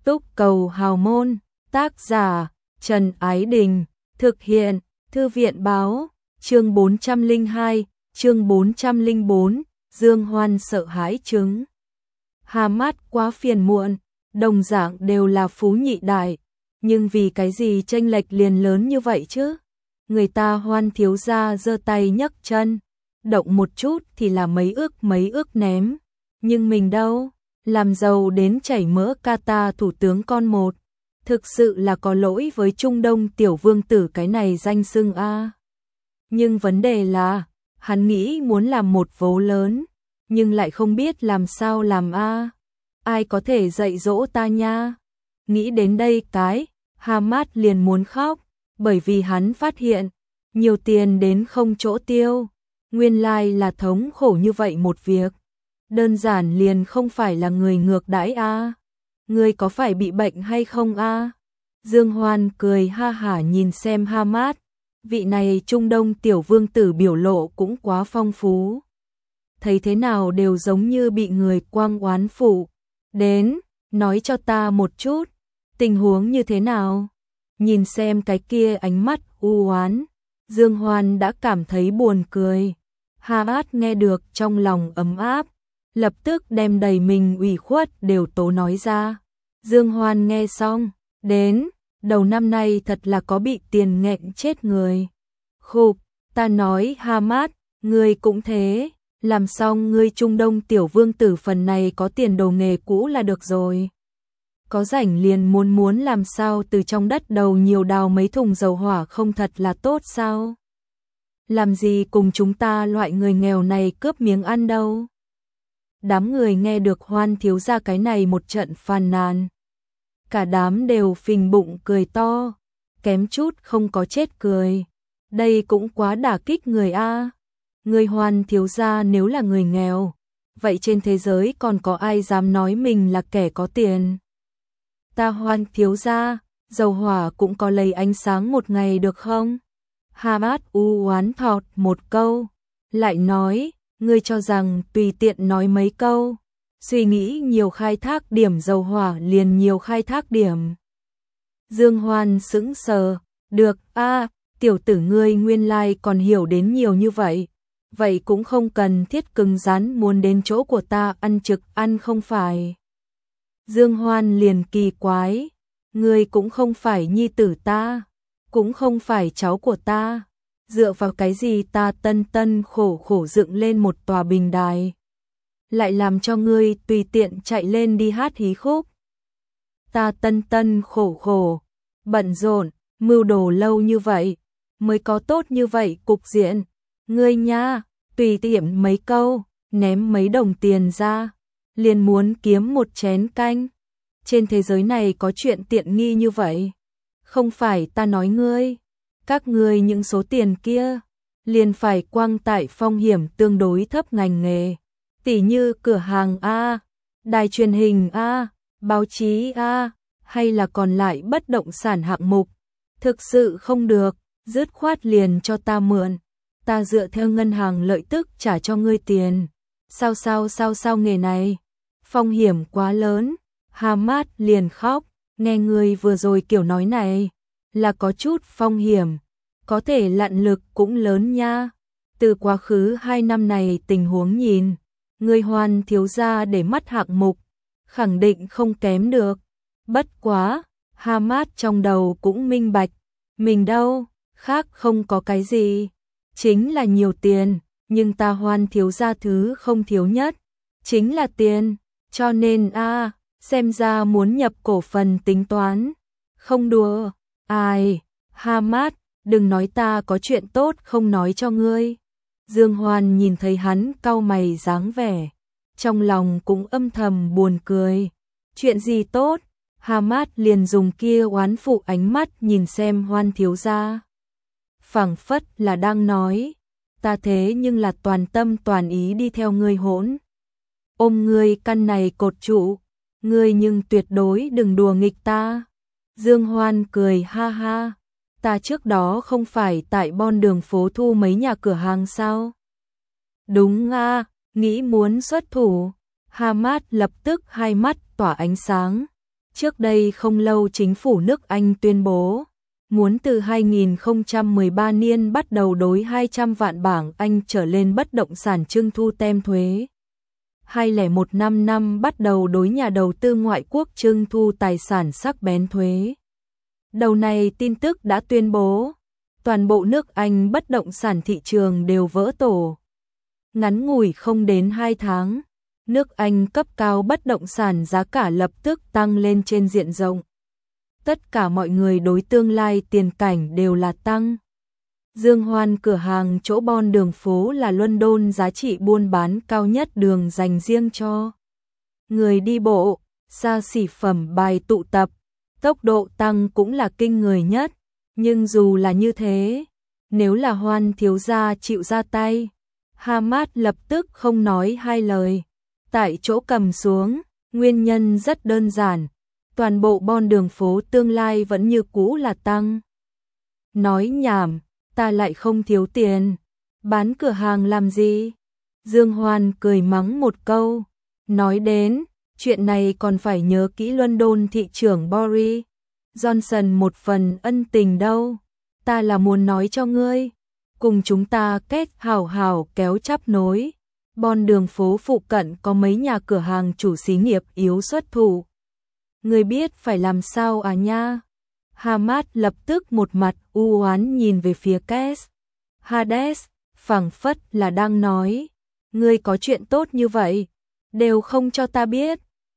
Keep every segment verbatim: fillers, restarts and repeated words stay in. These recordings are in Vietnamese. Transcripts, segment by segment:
Túc Cầu Hào Môn, tác giả Trần Ái Đình, thực hiện Thư viện Báo, chương bốn trăm lẻ hai, chương bốn trăm lẻ bốn, Dương Hoan sợ hãi trứng. Hà Mát quá phiền muộn, đồng dạng đều là phú nhị đại, nhưng vì cái gì chênh lệch liền lớn như vậy chứ? Người ta Hoan thiếu gia giơ tay nhấc chân, động một chút thì là mấy ước mấy ước ném, nhưng mình đâu, làm giàu đến chảy mỡ Qatar thủ tướng con một, thực sự là có lỗi với Trung Đông tiểu vương tử cái này danh xưng a. Nhưng vấn đề là, hắn nghĩ muốn làm một vố lớn, nhưng lại không biết làm sao làm a. Ai có thể dạy dỗ ta nha? Nghĩ đến đây cái, Hà Mát liền muốn khóc, bởi vì hắn phát hiện, nhiều tiền đến không chỗ tiêu, nguyên lai là thống khổ như vậy một việc. Đơn giản liền không phải là người ngược đãi a. Người có phải bị bệnh hay không a? Dương Hoan cười ha hả nhìn xem Hà Mát, vị này Trung Đông tiểu vương tử biểu lộ cũng quá phong phú. Thấy thế nào đều giống như bị người quang oán phụ. Đến, nói cho ta một chút, tình huống như thế nào? Nhìn xem cái kia ánh mắt u oán, Dương Hoan đã cảm thấy buồn cười. Hà Mát nghe được trong lòng ấm áp, lập tức đem đầy mình ủy khuất đều tố nói ra. Dương Hoan nghe xong, đến, đầu năm nay thật là có bị tiền nghẹn chết người. Khục, ta nói Hà Mát, ngươi cũng thế, làm xong ngươi Trung Đông tiểu vương tử phần này có tiền đồ nghề cũ là được rồi. Có rảnh liền muốn muốn làm sao từ trong đất đầu nhiều đào mấy thùng dầu hỏa không thật là tốt sao? Làm gì cùng chúng ta loại người nghèo này cướp miếng ăn đâu? Đám người nghe được Hoan thiếu gia cái này một trận phàn nàn. Cả đám đều phình bụng cười to, kém chút không có chết cười. Đây cũng quá đả kích người a. Người Hoan thiếu gia nếu là người nghèo, vậy trên thế giới còn có ai dám nói mình là kẻ có tiền? Ta Hoan thiếu gia, dầu hỏa cũng có lấy ánh sáng một ngày được không? Hà Mát u oán thọt một câu, lại nói, ngươi cho rằng tùy tiện nói mấy câu, suy nghĩ nhiều khai thác điểm dầu hỏa liền nhiều khai thác điểm. Dương Hoan sững sờ, được a, tiểu tử ngươi nguyên lai còn hiểu đến nhiều như vậy, vậy cũng không cần thiết cứng rắn muốn đến chỗ của ta ăn trực ăn không phải. Dương Hoan liền kỳ quái, ngươi cũng không phải nhi tử ta, cũng không phải cháu của ta, dựa vào cái gì ta tân tân khổ khổ dựng lên một tòa bình đài, lại làm cho ngươi tùy tiện chạy lên đi hát hí khúc. Ta tân tân khổ khổ, bận rộn, mưu đồ lâu như vậy, mới có tốt như vậy cục diện, ngươi nha, tùy tiện mấy câu, ném mấy đồng tiền ra, liền muốn kiếm một chén canh. Trên thế giới này có chuyện tiện nghi như vậy? Không phải ta nói ngươi, các ngươi những số tiền kia, liền phải quăng tại phong hiểm tương đối thấp ngành nghề, tỉ như cửa hàng A, đài truyền hình A, báo chí A, hay là còn lại bất động sản hạng mục. Thực sự không được, dứt khoát liền cho ta mượn, ta dựa theo ngân hàng lợi tức trả cho ngươi tiền. Sao sao sao sao nghề này, phong hiểm quá lớn. Hà Mát liền khóc, nghe người vừa rồi kiểu nói này, là có chút phong hiểm, có thể lặn lực cũng lớn nha. Từ quá khứ hai năm này tình huống nhìn, người Hoan thiếu gia để mắt hạng mục, khẳng định không kém được. Bất quá, Hà Mát trong đầu cũng minh bạch, mình đâu, khác không có cái gì, chính là nhiều tiền, nhưng ta Hoan thiếu gia thứ không thiếu nhất, chính là tiền, cho nên a xem ra muốn nhập cổ phần tính toán. Không đùa, ai, Hà Mát, đừng nói ta có chuyện tốt không nói cho ngươi. Dương Hoan nhìn thấy hắn cau mày dáng vẻ, trong lòng cũng âm thầm buồn cười. Chuyện gì tốt? Hà Mát liền dùng kia oán phụ ánh mắt nhìn xem Hoan thiếu gia. Phảng phất là đang nói, ta thế nhưng là toàn tâm toàn ý đi theo ngươi hỗn. Ôm ngươi căn này cột trụ, ngươi nhưng tuyệt đối đừng đùa nghịch ta. Dương Hoan cười ha ha, ta trước đó không phải tại bon đường phố thu mấy nhà cửa hàng sao? Đúng a, nghĩ muốn xuất thủ. Hà Mát lập tức hai mắt tỏa ánh sáng, Trước đây không lâu chính phủ nước Anh tuyên bố, muốn từ hai nghìn không trăm mười ba niên bắt đầu đối hai trăm vạn bảng Anh trở lên bất động sản trưng thu tem thuế. hai nghìn không trăm mười lăm năm bắt đầu đối nhà đầu tư ngoại quốc trưng thu tài sản sắc bén thuế. Đầu này tin tức đã tuyên bố, toàn bộ nước Anh bất động sản thị trường đều vỡ tổ. Ngắn ngủi không đến hai tháng, nước Anh cấp cao bất động sản giá cả lập tức tăng lên trên diện rộng. Tất cả mọi người đối tương lai tiền cảnh đều là tăng. Dương Hoan cửa hàng chỗ Bon đường phố là London giá trị buôn bán cao nhất đường dành riêng cho người đi bộ, xa xỉ phẩm bài tụ tập, tốc độ tăng cũng là kinh người nhất. Nhưng dù là như thế, nếu là Hoan thiếu gia chịu ra tay, Hamad lập tức không nói hai lời, tại chỗ cầm xuống. Nguyên nhân rất đơn giản, toàn bộ Bon đường phố tương lai vẫn như cũ là tăng. Nói nhảm, ta lại không thiếu tiền, bán cửa hàng làm gì? Dương Hoan cười mắng một câu, nói đến, chuyện này còn phải nhớ kỹ London thị trưởng Boris Johnson một phần ân tình đâu. Ta là muốn nói cho ngươi, cùng chúng ta kết hảo hảo kéo chắp nối. Bon đường phố phụ cận có mấy nhà cửa hàng chủ xí nghiệp yếu xuất thủ. Ngươi biết phải làm sao à nha? Hamad lập tức một mặt u oán nhìn về phía Kes. Hades, phảng phất là đang nói, ngươi có chuyện tốt như vậy, đều không cho ta biết.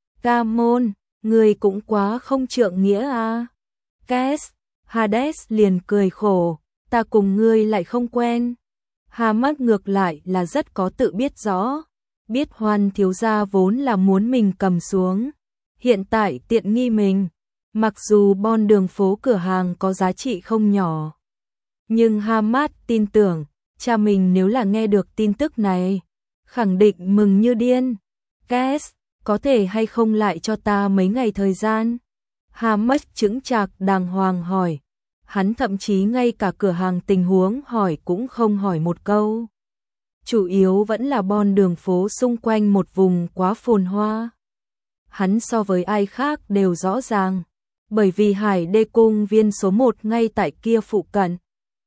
Gamon, ngươi cũng quá không trượng nghĩa à. Kes, Hades liền cười khổ, ta cùng ngươi lại không quen. Hamad ngược lại là rất có tự biết rõ, biết Hoan thiếu gia vốn là muốn mình cầm xuống, hiện tại tiện nghi mình. Mặc dù Bon đường phố cửa hàng có giá trị không nhỏ, nhưng Hamad tin tưởng, cha mình nếu là nghe được tin tức này, khẳng định mừng như điên. Kes, có thể hay không lại cho ta mấy ngày thời gian? Hamad chững chạc đàng hoàng hỏi, hắn thậm chí ngay cả cửa hàng tình huống hỏi cũng không hỏi một câu. Chủ yếu vẫn là Bon đường phố xung quanh một vùng quá phồn hoa. Hắn so với ai khác đều rõ ràng, bởi vì Hải Đê cung viên số một ngay tại kia phụ cận.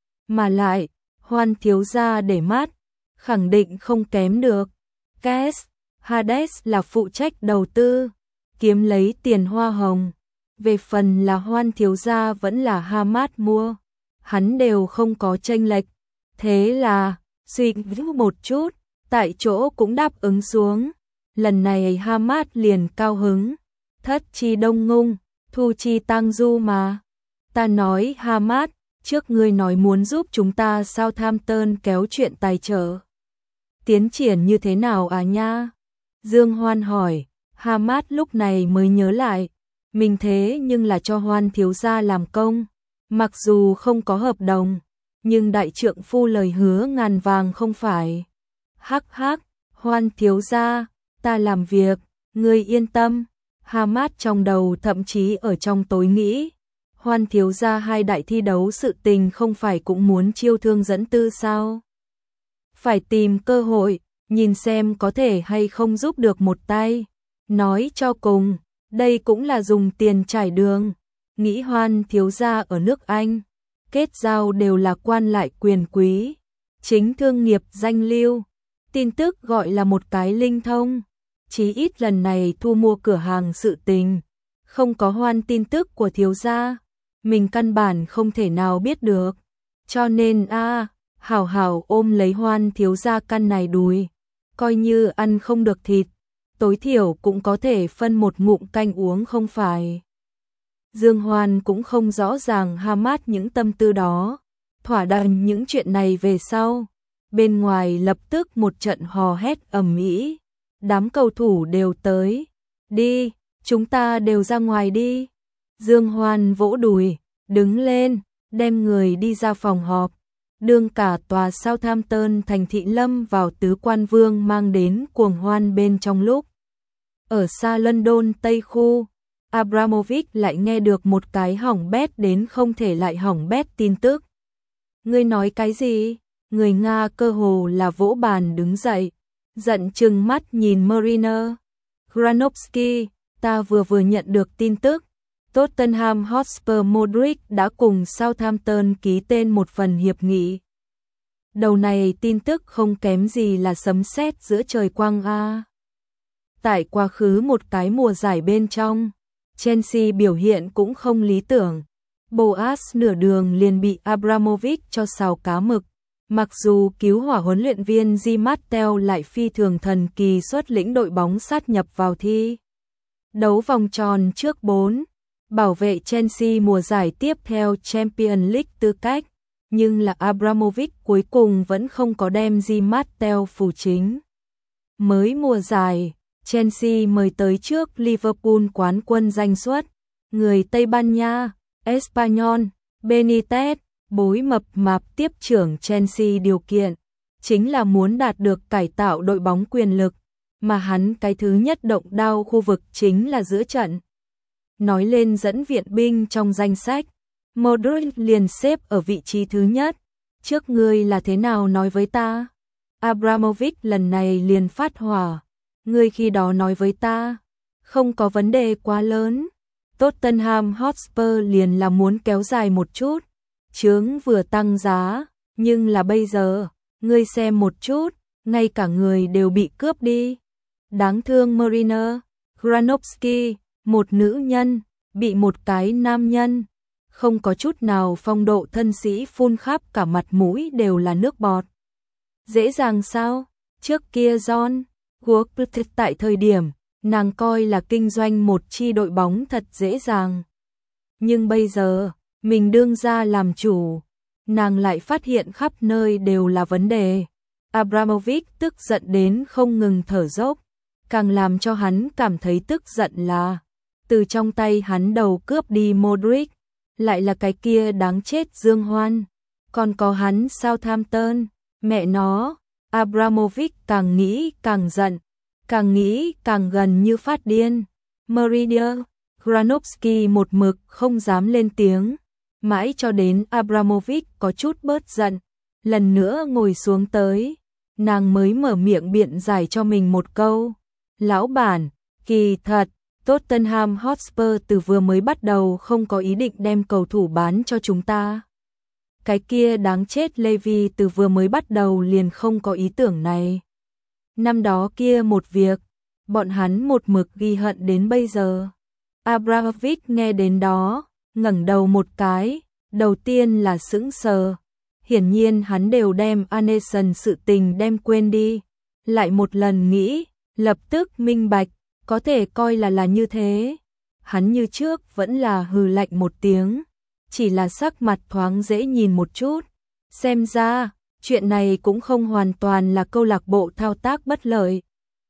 Mà lại, Hoan thiếu gia để mắt, khẳng định không kém được. Kes, Hades là phụ trách đầu tư, kiếm lấy tiền hoa hồng. Về phần là Hoan thiếu gia vẫn là Hamad mua, hắn đều không có chênh lệch. Thế là, suy nghĩ một chút, tại chỗ cũng đáp ứng xuống. Lần này Hamad liền cao hứng, thất chi đông ngung, thu chi tăng du mà. Ta nói Hamad, trước ngươi nói muốn giúp chúng ta Southampton kéo chuyện tài trợ. Tiến triển như thế nào à nha? Dương Hoan hỏi. Hamad lúc này mới nhớ lại, mình thế nhưng là cho Hoan thiếu gia làm công, mặc dù không có hợp đồng, nhưng đại trượng phu lời hứa ngàn vàng không phải. Hắc hắc, Hoan thiếu gia, ta làm việc, ngươi yên tâm. Hamad trong đầu thậm chí ở trong tối nghĩ, Hoan thiếu gia hai đại thi đấu sự tình không phải cũng muốn chiêu thương dẫn tư sao? Phải tìm cơ hội, nhìn xem có thể hay không giúp được một tay. Nói cho cùng, đây cũng là dùng tiền trải đường. Nghĩ Hoan thiếu gia ở nước Anh, kết giao đều là quan lại quyền quý, chính thương nghiệp danh lưu. Tin tức gọi là một cái linh thông. Chí ít lần này thu mua cửa hàng sự tình, không có Hoan tin tức của thiếu gia, mình căn bản không thể nào biết được. Cho nên a à, hảo hảo ôm lấy Hoan thiếu gia căn này đùi, coi như ăn không được thịt, tối thiểu cũng có thể phân một ngụm canh uống không phải. Dương Hoan cũng không rõ ràng Hamad những tâm tư đó, thỏa đàm những chuyện này về sau. Bên ngoài lập tức một trận hò hét ầm ĩ, đám cầu thủ đều tới. Đi, chúng ta đều ra ngoài đi. Dương Hoan vỗ đùi, đứng lên, đem người đi ra phòng họp. Đương cả tòa Southampton thành thị lâm vào tứ quan vương mang đến cuồng hoan bên trong lúc. Ở xa London Tây khu, Abramovich lại nghe được một cái hỏng bét đến không thể lại hỏng bét tin tức. Ngươi nói cái gì? Người Nga cơ hồ là vỗ bàn đứng dậy, giận chừng mắt nhìn Mariner Granovsky, ta vừa vừa nhận được tin tức, Tottenham Hotspur Modric đã cùng Southampton ký tên một phần hiệp nghị. Đầu này tin tức không kém gì là sấm sét giữa trời quang a. Tại quá khứ một cái mùa giải bên trong, Chelsea biểu hiện cũng không lý tưởng. Boas nửa đường liền bị Abramovich cho xào cá mực. Mặc dù cứu hỏa huấn luyện viên Di Matteo lại phi thường thần kỳ xuất lĩnh đội bóng sát nhập vào thi đấu vòng tròn trước bốn, bảo vệ Chelsea mùa giải tiếp theo Champions League tư cách, nhưng là Abramovich cuối cùng vẫn không có đem Di Matteo phủ chính. Mới mùa giải, Chelsea mời tới trước Liverpool quán quân danh suất, người Tây Ban Nha, Espanyol, Benitez, bối mập mạp tiếp trưởng Chelsea điều kiện, chính là muốn đạt được cải tạo đội bóng quyền lực, mà hắn cái thứ nhất động đao khu vực chính là giữa trận. Nói lên dẫn viện binh trong danh sách, Modric liền xếp ở vị trí thứ nhất, trước ngươi là thế nào nói với ta? Abramovich lần này liền phát hỏa, ngươi khi đó nói với ta, không có vấn đề quá lớn. Tottenham Hotspur liền là muốn kéo dài một chút, chướng vừa tăng giá, nhưng là bây giờ, ngươi xem một chút, ngay cả người đều bị cướp đi. Đáng thương Marina Granovsky, một nữ nhân, bị một cái nam nhân, không có chút nào phong độ thân sĩ phun khắp cả mặt mũi đều là nước bọt. Dễ dàng sao? Trước kia John Work tại thời điểm, nàng coi là kinh doanh một chi đội bóng thật dễ dàng. Nhưng bây giờ, mình đương ra làm chủ, nàng lại phát hiện khắp nơi đều là vấn đề. Abramovich tức giận đến không ngừng thở dốc, càng làm cho hắn cảm thấy tức giận là từ trong tay hắn đầu cướp đi Modric, lại là cái kia đáng chết Dương Hoan, còn có hắn Southampton, mẹ nó. Abramovich càng nghĩ càng giận, càng nghĩ càng gần như phát điên. Meridia Granovsky một mực không dám lên tiếng, mãi cho đến Abramovich có chút bớt giận, lần nữa ngồi xuống tới, nàng mới mở miệng biện giải cho mình một câu. Lão bản, kỳ thật, Tottenham Hotspur từ vừa mới bắt đầu không có ý định đem cầu thủ bán cho chúng ta. Cái kia đáng chết Levy từ vừa mới bắt đầu liền không có ý tưởng này. Năm đó kia một việc, bọn hắn một mực ghi hận đến bây giờ. Abramovich nghe đến đó, ngẩng đầu một cái, đầu tiên là sững sờ. Hiển nhiên hắn đều đem Anderson sự tình đem quên đi. Lại một lần nghĩ, lập tức minh bạch, có thể coi là là như thế. Hắn như trước vẫn là hừ lạnh một tiếng, chỉ là sắc mặt thoáng dễ nhìn một chút. Xem ra, chuyện này cũng không hoàn toàn là câu lạc bộ thao tác bất lợi.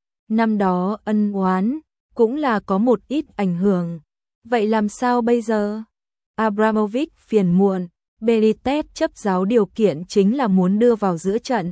Năm đó ân oán, cũng là có một ít ảnh hưởng. Vậy làm sao bây giờ? Abramovich phiền muộn, Benitez chấp giáo điều kiện chính là muốn đưa vào giữa trận.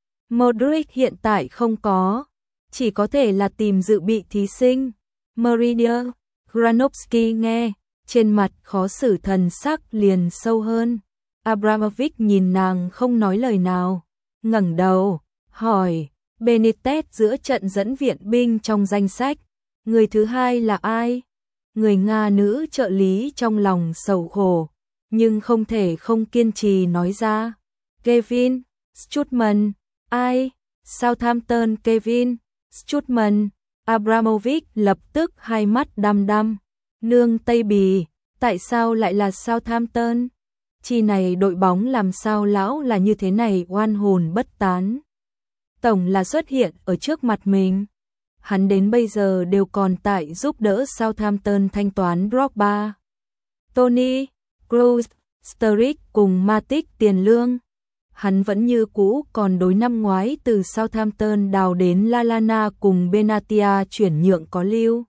Modric hiện tại không có, chỉ có thể là tìm dự bị thí sinh. Meridia Granovsky nghe, trên mặt khó xử thần sắc liền sâu hơn. Abramovich nhìn nàng không nói lời nào, ngẩng đầu, hỏi, Benitez giữa trận dẫn viện binh trong danh sách, người thứ hai là ai? Người Nga nữ trợ lý trong lòng sầu khổ, nhưng không thể không kiên trì nói ra. Kevin Strootman, ai? Southampton Kevin Strootman. Abramovich lập tức hai mắt đăm đăm. Nương Tây Bì, tại sao lại là Southampton? Chi này đội bóng làm sao lão là như thế này oan hồn bất tán. Tổng là xuất hiện ở trước mặt mình. Hắn đến bây giờ đều còn tại giúp đỡ Southampton thanh toán Drogba, Tony, Kroos, Sturridge cùng Matic tiền lương. Hắn vẫn như cũ còn đối năm ngoái từ Southampton đào đến Lallana cùng Benatia chuyển nhượng có lưu.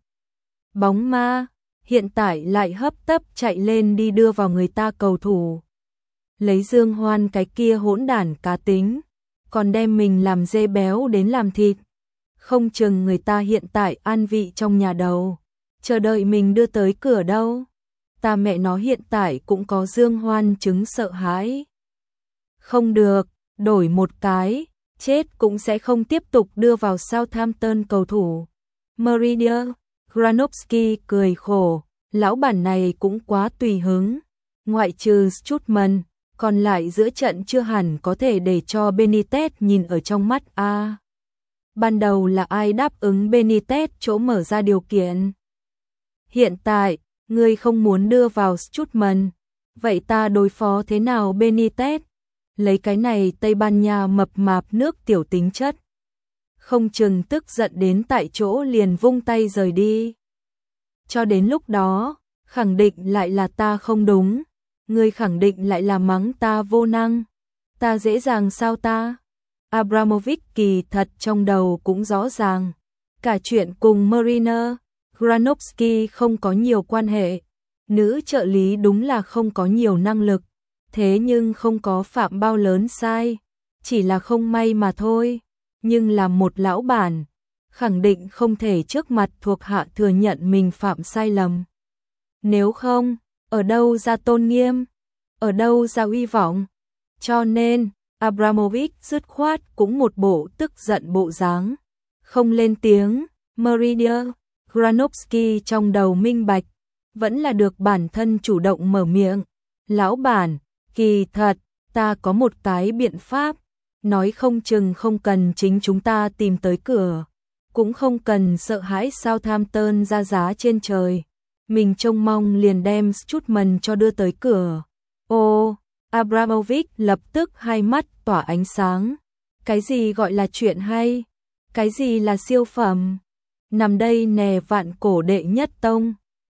Bóng ma, hiện tại lại hấp tấp chạy lên đi đưa vào người ta cầu thủ. Lấy Dương Hoan cái kia hỗn đản cá tính, còn đem mình làm dê béo đến làm thịt. Không chừng người ta hiện tại an vị trong nhà đầu, chờ đợi mình đưa tới cửa đâu. Ta mẹ nó hiện tại cũng có Dương Hoan chứng sợ hãi. Không được, đổi một cái, chết cũng sẽ không tiếp tục đưa vào Southampton cầu thủ. Meridia Granovsky cười khổ, lão bản này cũng quá tùy hứng. Ngoại trừ Strootman, còn lại giữa trận chưa hẳn có thể để cho Benitez nhìn ở trong mắt a. À, ban đầu là ai đáp ứng Benitez chỗ mở ra điều kiện? Hiện tại, ngươi không muốn đưa vào Strootman, vậy ta đối phó thế nào Benitez? Lấy cái này Tây Ban Nha mập mạp nước tiểu tính chất. Không chừng tức giận đến tại chỗ liền vung tay rời đi. Cho đến lúc đó, khẳng định lại là ta không đúng. Ngươi khẳng định lại là mắng ta vô năng. Ta dễ dàng sao ta? Abramovich kỳ thật trong đầu cũng rõ ràng. Cả chuyện cùng Mariner, Granovsky không có nhiều quan hệ. Nữ trợ lý đúng là không có nhiều năng lực. Thế nhưng không có phạm bao lớn sai. Chỉ là không may mà thôi. Nhưng là một lão bản, khẳng định không thể trước mặt thuộc hạ thừa nhận mình phạm sai lầm. Nếu không, ở đâu ra tôn nghiêm? Ở đâu ra uy vọng? Cho nên, Abramovich dứt khoát cũng một bộ tức giận bộ dáng. Không lên tiếng, Mariner, Granovsky trong đầu minh bạch, vẫn là được bản thân chủ động mở miệng. Lão bản, kỳ thật, ta có một cái biện pháp. Nói không chừng không cần chính chúng ta tìm tới cửa. Cũng không cần sợ hãi Southampton ra giá trên trời. Mình trông mong liền đem Strootman cho đưa tới cửa. Ô, Abramovich lập tức hai mắt tỏa ánh sáng. Cái gì gọi là chuyện hay? Cái gì là siêu phẩm? Nằm đây nè vạn cổ đệ nhất tông.